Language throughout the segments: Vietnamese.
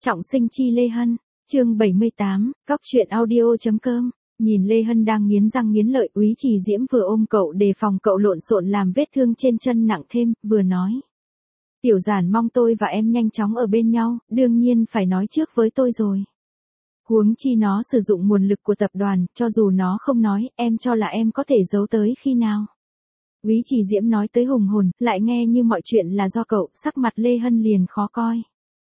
Trọng sinh chi Lê Hân, chương 78, góc truyện audio.com. Nhìn Lê Hân đang nghiến răng nghiến lợi, Úy Trì Diễm vừa ôm cậu đề phòng cậu lộn xộn làm vết thương trên chân nặng thêm, vừa nói. Tiểu Giản mong tôi và em nhanh chóng ở bên nhau, đương nhiên phải nói trước với tôi rồi. Huống chi nó sử dụng nguồn lực của tập đoàn, cho dù nó không nói, em cho là em có thể giấu tới khi nào. Úy Trì Diễm nói tới hùng hồn, lại nghe như mọi chuyện là do cậu, sắc mặt Lê Hân liền khó coi.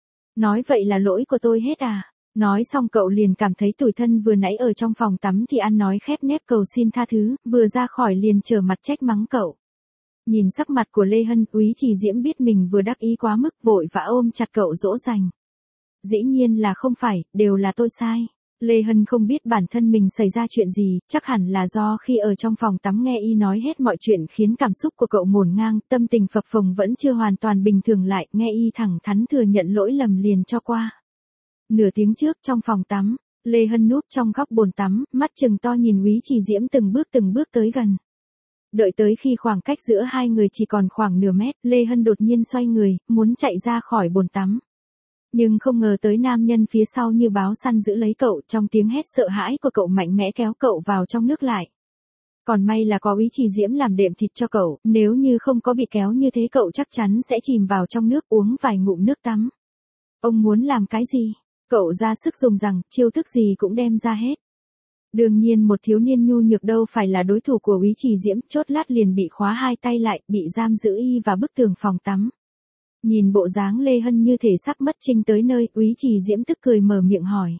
Nói vậy là lỗi của tôi hết à? Nói xong cậu liền cảm thấy tủi thân, vừa nãy ở trong phòng tắm thì ăn nói khép nép cầu xin tha thứ, vừa ra khỏi liền trở mặt trách mắng cậu. Nhìn sắc mặt của Lê Hân, Úy Trì Diễm biết mình vừa đắc ý quá mức, vội vã ôm chặt cậu dỗ dành. Dĩ nhiên là không phải, đều là tôi sai. Lê Hân không biết bản thân mình xảy ra chuyện gì, chắc hẳn là do khi ở trong phòng tắm nghe y nói hết mọi chuyện khiến cảm xúc của cậu ngổn ngang, tâm tình phập phồng vẫn chưa hoàn toàn bình thường lại, nghe y thẳng thắn thừa nhận lỗi lầm liền cho qua. Nửa tiếng trước trong phòng tắm, Lê Hân núp trong góc bồn tắm, mắt trừng to nhìn Úy Trì Diễm từng bước tới gần. Đợi tới khi khoảng cách giữa hai người chỉ còn khoảng nửa mét, Lê Hân đột nhiên xoay người, muốn chạy ra khỏi bồn tắm. Nhưng không ngờ tới nam nhân phía sau như báo săn giữ lấy cậu, trong tiếng hét sợ hãi của cậu mạnh mẽ kéo cậu vào trong nước lại. Còn may là có Úy Trì Diễm làm đệm thịt cho cậu, nếu như không có bị kéo như thế cậu chắc chắn sẽ chìm vào trong nước uống vài ngụm nước tắm. Ông muốn làm cái gì? Cậu ra sức dùng rằng, chiêu thức gì cũng đem ra hết. Đương nhiên một thiếu niên nhu nhược đâu phải là đối thủ của Úy Trì Diễm, chốt lát liền bị khóa hai tay lại, bị giam giữ y vào bức tường phòng tắm. Nhìn bộ dáng Lê Hân như thể sắp mất trinh tới nơi, Úy Trì Diễm tức cười mở miệng hỏi.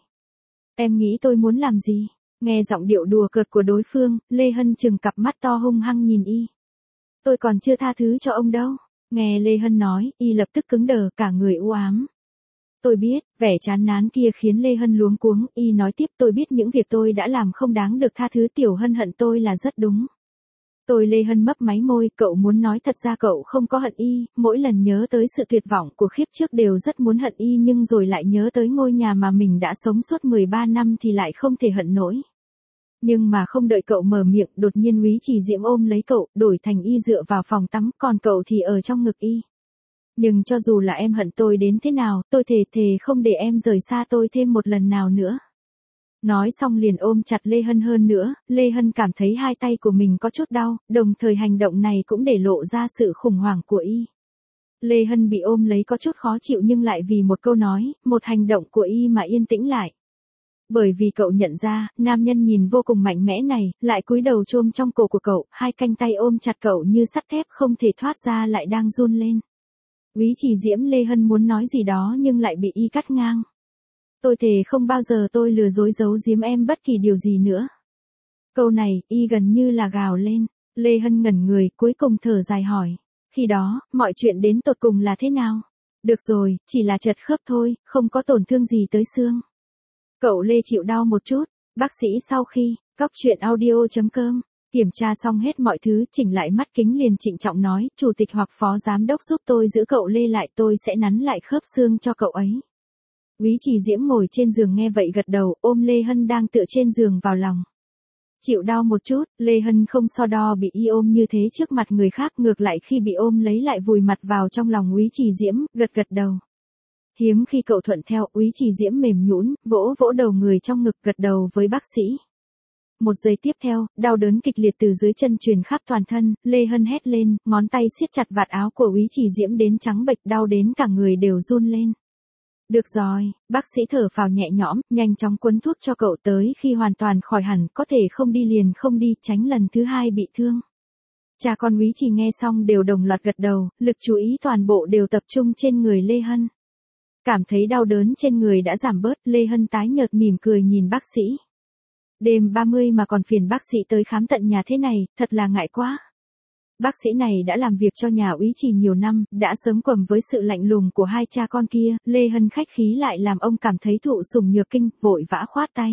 Em nghĩ tôi muốn làm gì? Nghe giọng điệu đùa cợt của đối phương, Lê Hân trừng cặp mắt to hung hăng nhìn y. Tôi còn chưa tha thứ cho ông đâu. Nghe Lê Hân nói, y lập tức cứng đờ, cả người u ám. Tôi biết, vẻ chán nán kia khiến Lê Hân luống cuống, y nói tiếp tôi biết những việc tôi đã làm không đáng được tha thứ, Tiểu Hân hận tôi là rất đúng. Tôi Lê Hân mấp máy môi, cậu muốn nói thật ra cậu không có hận y, mỗi lần nhớ tới sự tuyệt vọng của Khiếp trước đều rất muốn hận y nhưng rồi lại nhớ tới ngôi nhà mà mình đã sống suốt 13 năm thì lại không thể hận nổi. Nhưng mà không đợi cậu mở miệng, đột nhiên Úy Trì Diễm ôm lấy cậu, đổi thành y dựa vào phòng tắm, còn cậu thì ở trong ngực y. Nhưng cho dù là em hận tôi đến thế nào, tôi thề không để em rời xa tôi thêm một lần nào nữa. Nói xong liền ôm chặt Lê Hân hơn nữa, Lê Hân cảm thấy hai tay của mình có chút đau, đồng thời hành động này cũng để lộ ra sự khủng hoảng của y. Lê Hân bị ôm lấy có chút khó chịu nhưng lại vì một câu nói, một hành động của y mà yên tĩnh lại. Bởi vì cậu nhận ra, nam nhân nhìn vô cùng mạnh mẽ này, lại cúi đầu chôm trong cổ của cậu, hai cánh tay ôm chặt cậu như sắt thép không thể thoát ra lại đang run lên. Úy Trì Diễm Lê Hân muốn nói gì đó nhưng lại bị y cắt ngang. Tôi thề không bao giờ tôi lừa dối giấu giếm em bất kỳ điều gì nữa. Câu này, y gần như là gào lên. Lê Hân ngẩn người, cuối cùng thở dài hỏi. Khi đó, mọi chuyện đến tột cùng là thế nào? Được rồi, chỉ là chật khớp thôi, không có tổn thương gì tới xương. Cậu Lê chịu đau một chút. Bác sĩ sau khi, góc truyện audio.com. Kiểm tra xong hết mọi thứ, chỉnh lại mắt kính liền trịnh trọng nói, chủ tịch hoặc phó giám đốc giúp tôi giữ cậu Lê lại, tôi sẽ nắn lại khớp xương cho cậu ấy. Úy Trì Diễm ngồi trên giường nghe vậy gật đầu, ôm Lê Hân đang tựa trên giường vào lòng. Chịu đau một chút, Lê Hân không so đo bị y ôm như thế trước mặt người khác, ngược lại khi bị ôm lấy lại vùi mặt vào trong lòng Úy Trì Diễm, gật đầu. Hiếm khi cậu thuận theo, Úy Trì Diễm mềm nhũn, vỗ đầu người trong ngực, gật đầu với bác sĩ. Một giây tiếp theo, đau đớn kịch liệt từ dưới chân truyền khắp toàn thân, Lê Hân hét lên, ngón tay siết chặt vạt áo của Úy Trì Diễm đến trắng bệch, đau đến cả người đều run lên. Được rồi, bác sĩ thở phào nhẹ nhõm, nhanh chóng quấn thuốc cho cậu, tới khi hoàn toàn khỏi hẳn, có thể không đi liền không đi, tránh lần thứ hai bị thương. Cha con Úy Trì nghe xong đều đồng loạt gật đầu, lực chú ý toàn bộ đều tập trung trên người Lê Hân. Cảm thấy đau đớn trên người đã giảm bớt, Lê Hân tái nhợt mỉm cười nhìn bác sĩ. Đêm 30 mà còn phiền bác sĩ tới khám tận nhà thế này, thật là ngại quá. Bác sĩ này đã làm việc cho nhà Úy Trì nhiều năm, đã sớm quầm với sự lạnh lùng của hai cha con kia, Lê Hân khách khí lại làm ông cảm thấy thụ sủng nhược kinh, vội vã khoát tay.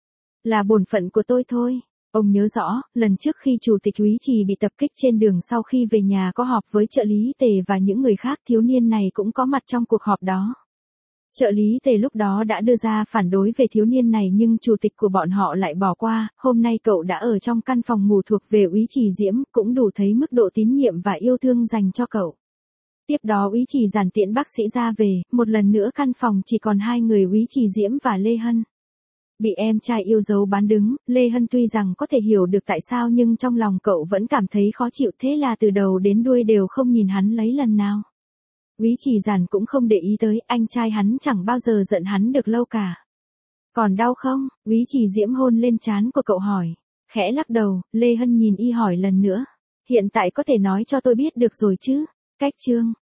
Là bổn phận của tôi thôi. Ông nhớ rõ, lần trước khi chủ tịch Úy Trì bị tập kích trên đường sau khi về nhà có họp với trợ lý Tề và những người khác, thiếu niên này cũng có mặt trong cuộc họp đó. Trợ lý Tề lúc đó đã đưa ra phản đối về thiếu niên này nhưng chủ tịch của bọn họ lại bỏ qua, hôm nay cậu đã ở trong căn phòng ngủ thuộc về Úy Trì Diễm, cũng đủ thấy mức độ tín nhiệm và yêu thương dành cho cậu. Tiếp đó Úy Chỉ Giản tiễn bác sĩ ra về, một lần nữa căn phòng chỉ còn hai người Úy Chỉ Diễm và Lê Hân. Bị em trai yêu dấu bán đứng, Lê Hân tuy rằng có thể hiểu được tại sao nhưng trong lòng cậu vẫn cảm thấy khó chịu, thế là từ đầu đến đuôi đều không nhìn hắn lấy lần nào. Úy Chỉ Giản cũng không để ý tới, anh trai hắn chẳng bao giờ giận hắn được lâu cả. Còn đau không? Úy Chỉ Diễm hôn lên trán của cậu hỏi. Khẽ lắc đầu, Lê Hân nhìn y hỏi lần nữa. Hiện tại có thể nói cho tôi biết được rồi chứ? Cách chương